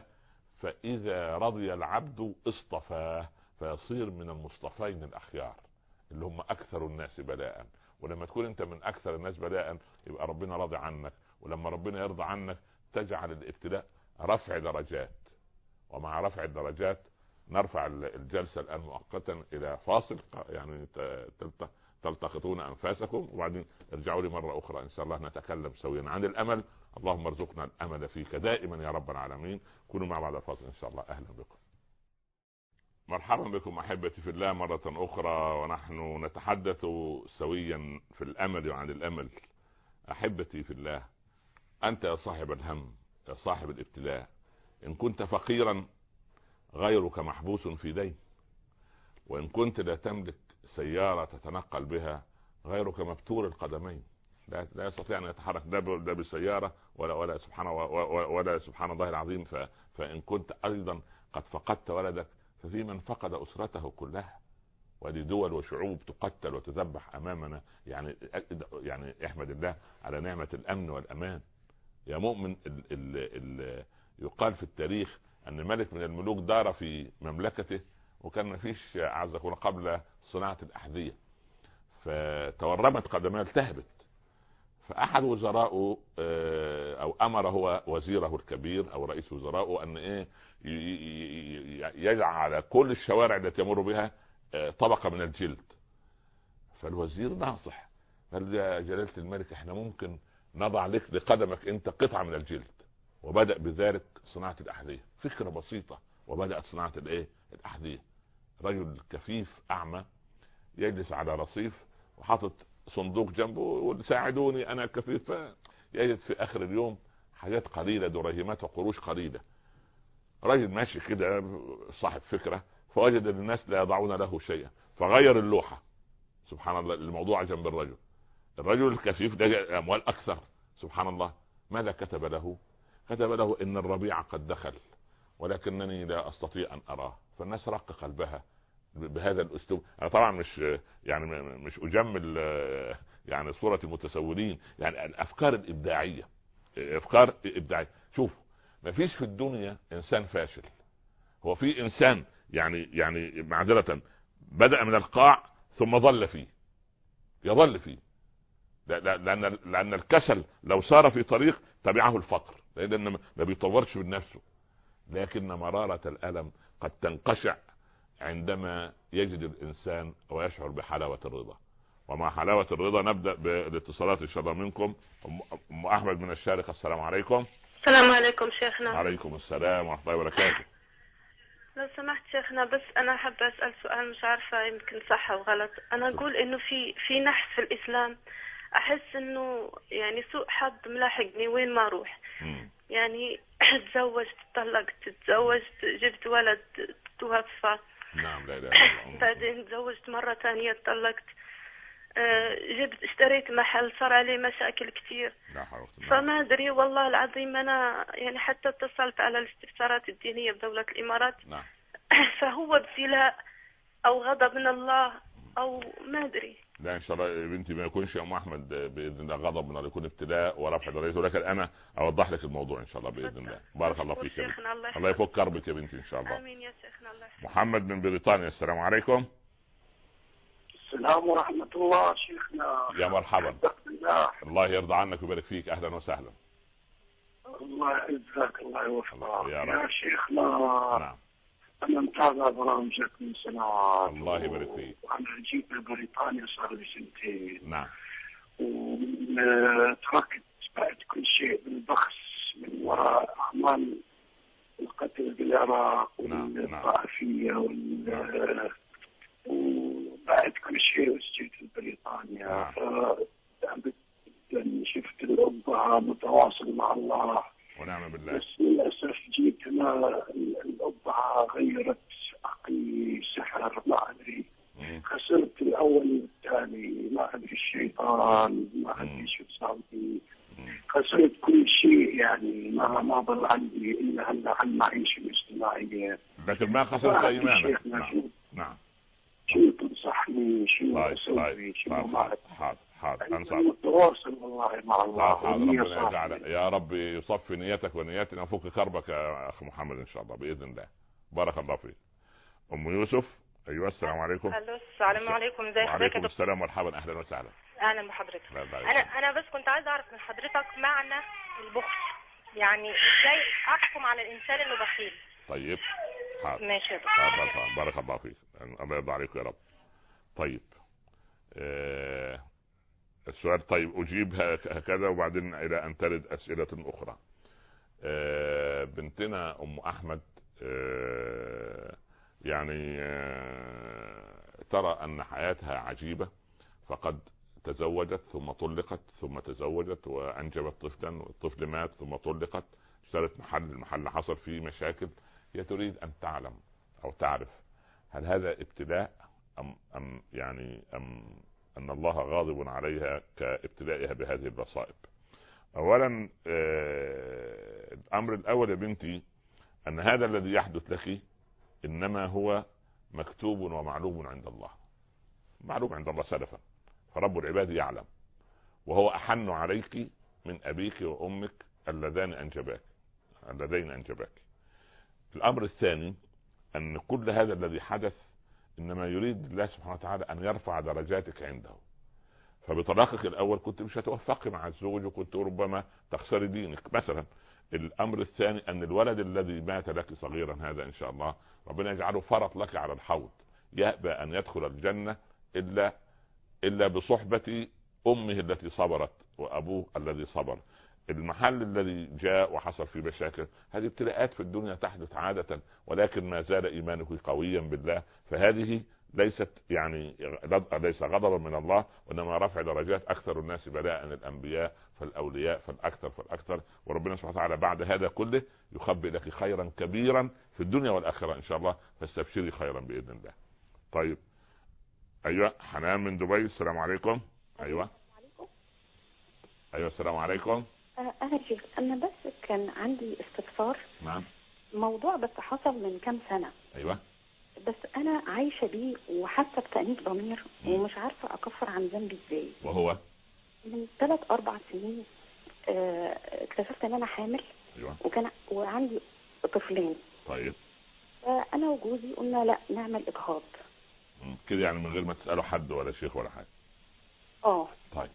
فإذا رضي العبد اصطفاه، فيصير من المصطفين الأخيار اللي هم أكثر الناس بلاء. ولما تكون أنت من أكثر الناس بلاء يبقى ربنا راضي عنك، ولما ربنا يرضى عنك تجعل الابتلاء رفع درجات. ومع رفع الدرجات نرفع الجلسة الآن مؤقتا إلى فاصل، يعني تلتقطون أنفاسكم وبعدين ارجعوا لي مرة أخرى إن شاء الله نتكلم سويا عن الأمل. اللهم ارزقنا الأمل فيك دائما يا رب العالمين. كونوا مع بعض الفاصل إن شاء الله. أهلا بكم، مرحبا بكم أحبتي في الله مرة أخرى، ونحن نتحدث سويا في الأمل وعن الأمل. أحبتي في الله، أنت يا صاحب الهم، يا صاحب الابتلاء، إن كنت فقيرا غيرك محبوس في دين، وإن كنت لا تملك سيارة تتنقل بها غيرك مبتور القدمين، لا, لا يستطيع أن يتحرك لا بالسيارة ولا ولا سبحان ولا, ولا سبحان الله العظيم. ف فإن كنت أيضا قد فقدت ولدك ففي من فقد أسرته كلها، وهذه دول وشعوب تقتل وتذبح أمامنا. يعني يعني احمد الله على نعمة الأمن والأمان يا مؤمن. ال ال ال يقال في التاريخ أن ملك من الملوك دار في مملكته وكان ما فيش عز وجل قبل صناعة الأحذية، فتورمت قدماه التهبت. فأحد وزراءه أو أمر هو وزيره الكبير أو رئيس وزراءه أن إيه يجعل على كل الشوارع التي يمر بها طبقة من الجلد. فالوزير ناصح قال يا جلالة الملك احنا ممكن نضع لك لقدمك انت قطعة من الجلد. وبدأ بذلك صناعة الأحذية، فكرة بسيطة وبدأت صناعة الايه الأحذية. رجل كفيف أعمى يجلس على رصيف وحاطط صندوق جنبه ويقول ساعدوني أنا كفيف، يجد في آخر اليوم حاجات قليلة دريهمات وقروش قليلة. رجل ماشي كده صاحب فكرة فوجد الناس لا يضعون له شيئا فغير اللوحة سبحان الله الموضوع جنب الرجل. الرجل الكفيف ده أموال أكثر سبحان الله. ماذا كتب له؟ كتب له إن الربيع قد دخل ولكنني لا أستطيع أن أراه. فالناس رق قلبها بهذا الأسلوب. أنا طبعا مش يعني مش أجمل يعني صورة المتسولين، يعني الأفكار الإبداعية أفكار إبداعية. شوف ما فيش في الدنيا إنسان فاشل، هو في إنسان يعني يعني معذرة بدأ من القاع ثم ظل فيه يظل فيه، لأن لأن الكسل لو سار في طريق تبعه الفقر، لأن ما بيطورش من نفسه. لكن مرارة الألم قد تنقشع عندما يجد الإنسان ويشعر بحلاوة الرضا. ومع حلاوة الرضا نبدأ بالاتصالات إن شاء الله منكم. أم أحمد من الشارقة، السلام عليكم. السلام عليكم شيخنا. عليكم السلام ورحمة الله وبركاته. لو سمحت شيخنا بس أنا حابة أسأل سؤال مش عارفة يمكن صح أو غلط. أنا أقول إنه في في نحس في الإسلام، أحس إنه يعني سوء حظ ملاحقني وين ما أروح. م. يعني تزوجت طلقت تزوجت جبت ولد توفى. نعم لا لا لا. بعدين تزوجت مرة ثانية طلقت. جبت اشتريت محل صار عليه مشاكل كثير. فما ادري والله العظيم انا يعني حتى اتصلت على الاستفسارات الدينيه بدوله الامارات. نعم. فهو ابتلاء او غضب من الله او ما ادري. لا ان شاء الله يا بنتي ما يكونش يا ام احمد باذن الله غضب من الله، يكون ابتلاء ورفع درجته، ولكن انا اوضح لك الموضوع ان شاء الله باذن الله. بارك الله فيك يا بنتي. الله, الله يفك كربك يا بنتي ان شاء الله. امين يا شيخنا. الله يحفظك. محمد من بريطانيا، السلام عليكم. السلام ورحمة الله شيخنا. يا مرحبا. الله يرضى عنك ويبارك فيك، اهلا وسهلا. الله يعزك الله يوفقك يا, يا شيخنا. نعم. أنا متابع برامجك من سنوات. الله يبارك فيك. وأنا جيت من بريطانيا صار لي سنتين. نعم. وتركت بعد كل شيء بالبخس من وراء أعمال القتل بالعراق والطائفية وال نعم. وبعد كل شيء وجيت في بريطانيا. نعم. فبدأ شفت الأبهة متواصل مع الله ونعم بالله. بس للأسف جيت هنا الأبهة غيرت عقلي سحر ما أدري. خسرت الأول والثاني ما أدري الشيطان ما أدري شو صار لي. خسرت كل شيء يعني ما ما ضل عندي إلا هلا عن معيشة الاجتماعية. لكن ما خسرت إيمانك. نعم. نعم. شو تنصحني شو طيب أسوي طيب شو طيب ما حاضر حاضر انصح. التواصل والله مع الله. حاضر ربنا يجعل يا رب يصفي نيتك ونياتنا وفك كربك يا اخ محمد ان شاء الله باذن الله. بارك الله فيك. ام يوسف. ايوه السلام عليكم. الو السلام عليكم. ازي حضرتك؟ وعليكم السلام مرحبا اهلا وسهلا. اهلا بحضرتك. انا انا بس كنت عايزه اعرف من حضرتك معنى البخل، يعني ازاي احكم على الانسان انه بخيل؟ طيب حاضر. ماشي. بارك الله فيك الله يرضى عليك يا رب. طيب آه السؤال طيب اجيب هكذا وبعدين الى ان ترد اسئله اخرى. آه بنتنا ام احمد آه يعني آه ترى ان حياتها عجيبه، فقد تزوجت ثم طلقت ثم تزوجت وانجبت طفلا والطفل مات ثم طلقت، اشترت محل المحل حصل فيه مشاكل. هي تريد ان تعلم او تعرف هل هذا ابتلاء ام ام يعني ام ان الله غاضب عليها كابتلائها بهذه المصائب. اولا آه الامر الاول يا بنتي ان هذا الذي يحدث لك انما هو مكتوب ومعلوم عند الله، معلوم عند الله سلفا، فرب العباد يعلم، وهو احن عليك من ابيك وامك اللذان انجباك اللذين انجباك. الامر الثاني ان كل هذا الذي حدث انما يريد الله سبحانه وتعالى ان يرفع درجاتك عنده. فبطلاقك الاول كنت مش هتوفقي مع الزوج وكنت ربما تخسري دينك مثلا. الامر الثاني ان الولد الذي مات لك صغيرا هذا ان شاء الله ربنا يجعله فرط لك على الحوض، يأبى ان يدخل الجنة الا الا بصحبة امه التي صبرت وابوه الذي صبر. المحل الذي جاء وحصل فيه مشاكل هذه ابتلاءات في الدنيا تحدث عادة، ولكن ما زال ايمانك قويا بالله، فهذه ليست يعني ليس غضبا من الله وانما رفع درجات. اكثر الناس بلاء الانبياء فالاولياء فالاكثر فالاكثر، وربنا سبحانه وتعالى بعد هذا كله يخبئ لك خيرا كبيرا في الدنيا والاخره ان شاء الله، فاستبشري خيرا باذن الله. طيب ايوه حنان من دبي، السلام عليكم. ايوه ايوه السلام عليكم. اهلا شيخ، انا بس كان عندي استفسار. نعم. موضوع بس حصل من كام سنه. ايوه. بس انا عايشه بيه وحاسه بتأنيب ضمير ومش عارفه اكفر عن ذنبي ازاي. وهو من ثلاث اربع سنين اه اكتشفت ان انا حامل. ايوه. وكان وعندي طفلين. طيب. فانا وجوزي قلنا لا نعمل اجهاض كده يعني من غير ما تسالوا حد ولا شيخ ولا حاجه. اه. طيب.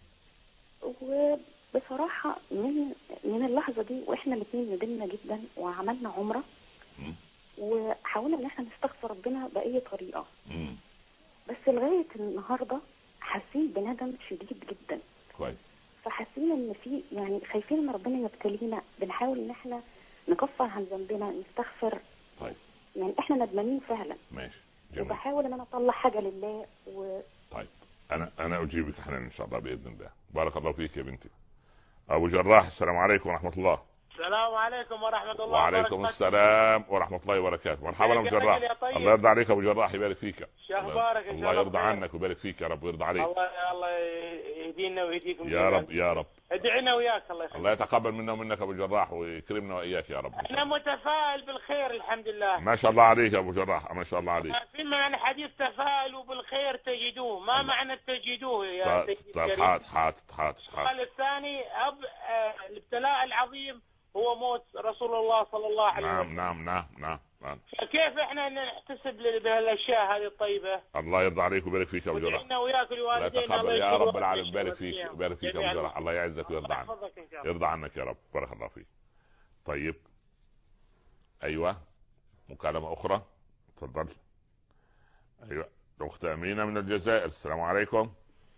وبصراحه من من اللحظه دي واحنا الاثنين ندمنا جدا وعملنا عمره. م. وحاولنا ان احنا نستغفر ربنا باي طريقه. م. بس لغايه النهارده حاسين بندم شديد جدا. كويس. فحاسين ان في يعني خايفين ان ربنا يبتلينا، بنحاول ان احنا نكفر عن ذنبنا نستغفر. طيب. يعني احنا ندمانين فعلا. ماشي. جميل. وبحاول ان انا اطلع حاجه لله و... طيب انا انا اجيبك حنان ان شاء الله باذن الله. بارك الله فيك يا بنتي. ابو جراح، السلام عليكم ورحمه الله. السلام عليكم ورحمة الله وعليكم وبركاته. السلام ورحمة الله وبركاته. مرحبا ابو جراح. طيب. الله يرضى عليك ابو جراح، يبارك فيك. شخبارك؟ الله يرضى عنك ويبارك فيك يا رب ويرضى عليك. الله الله يهدينا ويهديكم يا رب يا رب. ادعينا وياك. الله يخليك. الله يتقبل منا ومنك ابو جراح ويكرمنا واياك يا رب. انا متفائل بالخير الحمد لله. ما شاء الله عليك يا ابو جراح، ما شاء الله عليك. في معنى حديث تفائلوا بالخير تجدوه، ما معنى تجدوه يا سيدي؟ طيب حاضر حاضر حاضر. السؤال الثاني أب... آه... الابتلاء العظيم هو موت رسول الله صلى الله عليه وسلم. نعم نعم نعم نعم. فكيف احنا نحتسب بهالاشياء هذه الطيبه؟ الله يرضى عليك ويبارك فيك يا ابو جراح. ودعنا وياك لوالدينا. الله يا رب العالمين. يبارك فيك يبارك فيك يا ابو جراح. الله يعزك ويرضى عنك. يرضى عنك يا رب. بارك الله فيك. طيب ايوه مكالمه اخرى تفضل. ايوه الاخت امينه من الجزائر. السلام عليكم.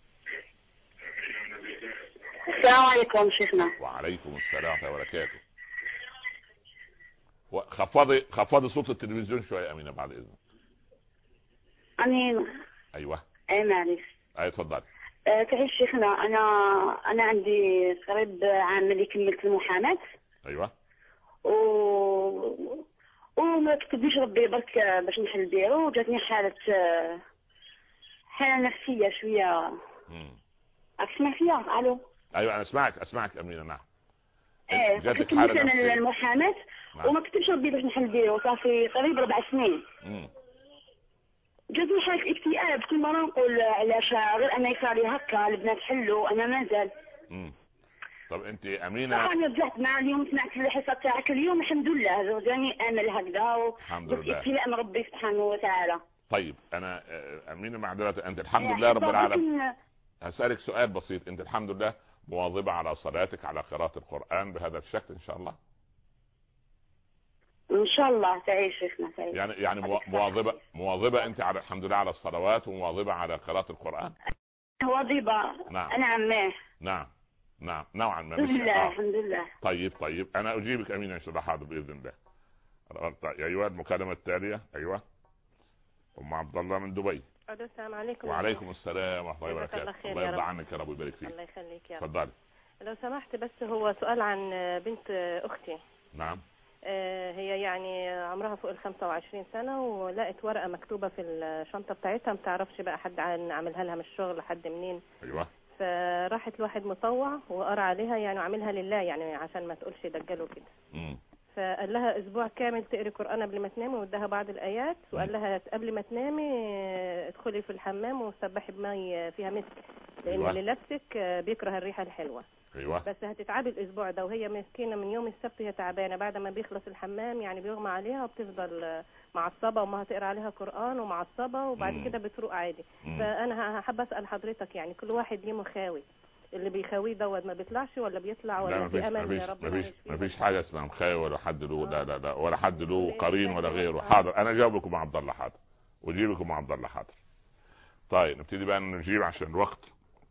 السلام عليكم شيخنا. وعليكم السلام ورحمه الله وبركاته. خفضي خفضي صوت التلفزيون شويه امينه بعد اذنك. امين. ايوه اي معلش. اي تفضل. أه تعيش شيخنا، انا انا عندي قريب عام اللي كملت المحاماه. ايوه. و وما كتبليش ربي برك باش نحل بيرو، وجاتني حاله حاله نفسيه شويه. امم اسمع فيها. الو. ايوه انا اسمعك اسمعك امينه. نعم. ايه كنت مثلا المحاماه نعم. وما كتبش ربي باش نحل بيرو صافي قريب ربع سنين. امم جاتني حاله اكتئاب، كل مره نقول علاش غير انا يصير لي هكا البنات حلوا انا مازال. امم طب انت امينه. انا رجعت مع اليوم سمعت الحصه تاعك اليوم الحمد لله جاني امل هكذا. الحمد لله. ابتلاء من ربي سبحانه وتعالى. طيب انا امينه معذره، انت الحمد لله رب العالمين. هسألك سؤال بسيط، انت الحمد لله مواظبة على صلاتك على قراءة القرآن بهذا الشكل ان شاء الله؟ ان شاء الله تعيش شيخنا تعيش. يعني يعني مواظبة مواظبة انت على الحمد لله على الصلوات ومواظبة على قراءة القرآن؟ مواظبة. نعم. انا عماه. نعم نعم نوعا ما. الحمد لله الحمد لله. طيب طيب انا اجيبك امين ان شاء الله. حاضر باذن الله. ايوه المكالمة التالية. ايوه ام عبد الله من دبي. السلام عليكم. وعليكم السلام ورحمه الله وبركاته. الله يرضى عنك يا رب ويبارك فيك. الله يخليك يا رب. تفضلي. لو سمحت بس هو سؤال عن بنت اختي. نعم. آه هي يعني عمرها فوق ال خمسة وعشرين سنة، ولقت ورقة مكتوبة في الشنطة بتاعتها، ما تعرفش بقى حد عاملها لها من الشغل حد منين. ايوه. فراحت لواحد مطوع وقرا عليها يعني وعاملها لله يعني عشان ما تقولش دجاله كده. امم فقال لها اسبوع كامل تقري قرآن قبل ما تنامي، واداها بعض الايات وقال لها قبل ما تنامي ادخلي في الحمام وسبحي بمي فيها مسك، لان أيوة. اللي لابسك بيكره الريحه الحلوه. ايوه. بس هتتعبي الاسبوع ده، وهي مسكينه من يوم السبت هي تعبانه، بعد ما بيخلص الحمام يعني بيغمى عليها وبتفضل معصبه، وما هتقرا عليها قرآن ومعصبه، وبعد مم. كده بتروق عادي. مم. فانا حابه اسال حضرتك يعني كل واحد ليه مخاوي، اللي بيخاويه دوت ما بيطلعش ولا بيطلع ولا في امل يا رب؟ مفيش مفيش حاجه اسمها مخاوي ولا حد له. لا لا لا ولا حد له قرين ولا غيره. حاضر انا اجاوبكم مع عبد الله. حاضر واجيبكم مع عبد الله. حاضر. طيب نبتدي بقى نجيب عشان الوقت.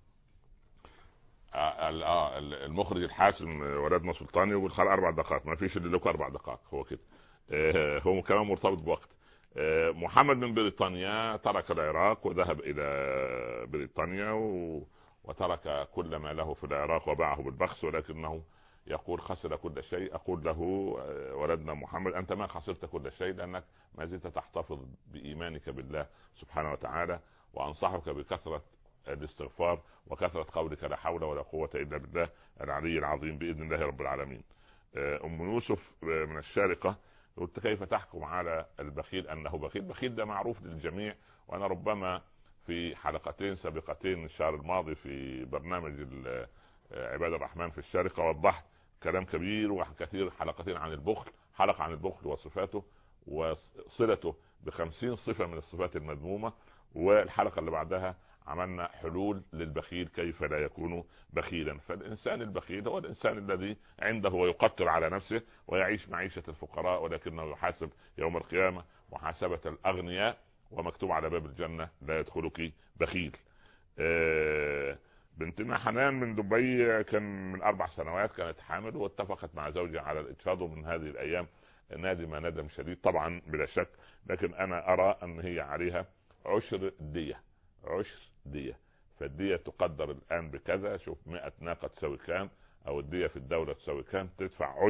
اه المخرج الحاسم ولدنا سلطاني يقول خلال اربع دقائق. ما فيش اللي لكم اربع دقائق هو كده. آه هو كلام مرتبط بوقت. آه محمد من بريطانيا ترك العراق وذهب الى بريطانيا و وترك كل ما له في العراق وباعه بالبخس، ولكنه يقول خسر كل شيء. أقول له ولدنا محمد أنت ما خسرت كل شيء، لأنك ما زلت تحتفظ بإيمانك بالله سبحانه وتعالى، وأنصحك بكثرة الاستغفار وكثرة قولك لا حول ولا قوة إلا بالله العلي العظيم بإذن الله رب العالمين. أم يوسف من الشارقة قلت كيف تحكم على البخيل أنه بخيل؟ بخيل ده معروف للجميع، وأنا ربما في حلقتين سابقتين الشهر الماضي في برنامج عباد الرحمن في الشارقة وضحت كلام كبير وكثير، حلقتين عن البخل، حلقة عن البخل وصفاته وصلته بخمسين صفة من الصفات المذمومة، والحلقة اللي بعدها عملنا حلول للبخيل كيف لا يكون بخيلا. فالإنسان البخيل هو الإنسان الذي عنده ويقتر على نفسه ويعيش معيشة الفقراء، ولكنه يحاسب يوم القيامة محاسبة الأغنياء، ومكتوب على باب الجنة لا يدخلك بخيل. آه بنتنا حنان من دبي كان من أربع سنوات كانت حامل، واتفقت مع زوجها على الإجهاض، من هذه الأيام نادمة ندم شديد طبعا بلا شك، لكن أنا أرى أن هي عليها عشر دية. عشر دية، فالدية تقدر الآن بكذا، شوف مئة ناقة تساوي كام، أو الدية في الدولة تساوي كام، تدفع عشر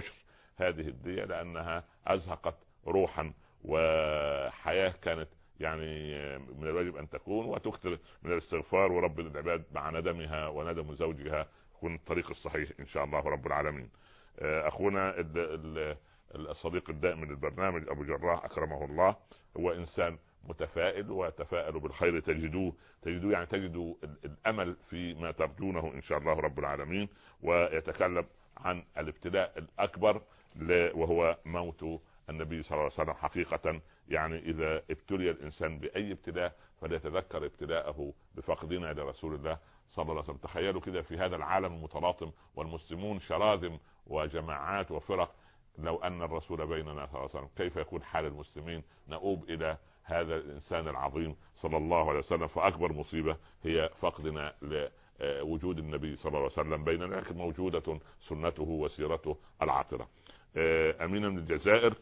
هذه الدية لأنها أزهقت روحا وحياة كانت يعني من الواجب أن تكون، وتكثر من الاستغفار ورب العباد مع ندمها وندم زوجها يكون الطريق الصحيح إن شاء الله رب العالمين. أخونا الصديق الدائم للبرنامج أبو جراح أكرمه الله هو إنسان متفائل، وتفائلوا بالخير تجدوه تجدوه يعني تجدوا الأمل في ما ترجونه إن شاء الله رب العالمين. ويتكلم عن الابتلاء الأكبر وهو موت النبي صلى الله عليه وسلم. حقيقة يعني إذا ابتلي الإنسان بأي ابتلاء فليتذكر ابتلاءه بفقدنا لرسول الله صلى الله عليه وسلم. تخيلوا كده في هذا العالم المتلاطم والمسلمون شراذم وجماعات وفرق، لو أن الرسول بيننا صلى الله عليه وسلم كيف يكون حال المسلمين؟ نؤوب إلى هذا الإنسان العظيم صلى الله عليه وسلم. فأكبر مصيبة هي فقدنا لوجود النبي صلى الله عليه وسلم بيننا، لكن موجودة سنته وسيرته العاطرة. أمينة من الجزائر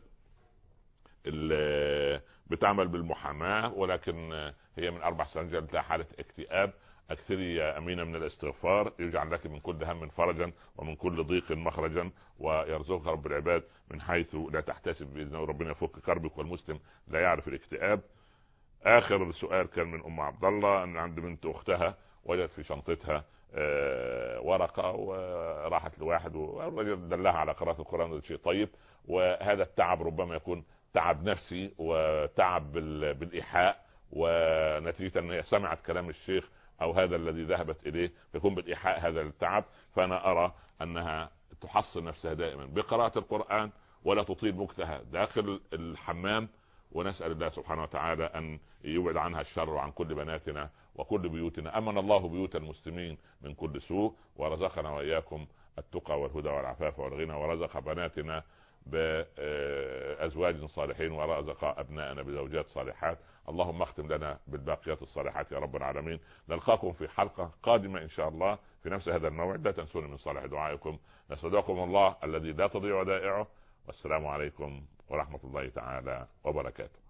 بتعمل بالمحاماة، ولكن هي من أربع سنوات جات لها حالة اكتئاب. أكثري يا أمينة من الاستغفار يجعل لك من كل هم فرجا ومن كل ضيق مخرجا، ويرزقك رب العباد من حيث لا تحتسب بإذن الله، وربنا يفك كربك، والمسلم لا يعرف الاكتئاب. آخر سؤال كان من أم عبد الله أن عند بنت أختها وجدت في شنطتها آه ورقة وراحت لواحد والرجل دلها على قراءة القرآن، وده شيء طيب. وهذا التعب ربما يكون تعب نفسي وتعب بالإيحاء، ونتيجة أن هي سمعت كلام الشيخ أو هذا الذي ذهبت إليه يكون بالإيحاء هذا التعب. فأنا أرى أنها تحصن نفسها دائما بقراءة القرآن ولا تطيل مكثها داخل الحمام، ونسأل الله سبحانه وتعالى أن يبعد عنها الشر وعن كل بناتنا وكل بيوتنا. أمن الله بيوت المسلمين من كل سوء، ورزقنا وإياكم التقى والهدى والعفاف والغنى، ورزق بناتنا بأزواج صالحين، ورزق أبنائنا بزوجات صالحات. اللهم اختم لنا بالباقيات الصالحات يا رب العالمين. نلقاكم في حلقة قادمة إن شاء الله في نفس هذا الموعد. لا تنسوني من صالح دعائكم. نستودعكم الله الذي لا تضيع ودائعه، والسلام عليكم ورحمة الله تعالى وبركاته.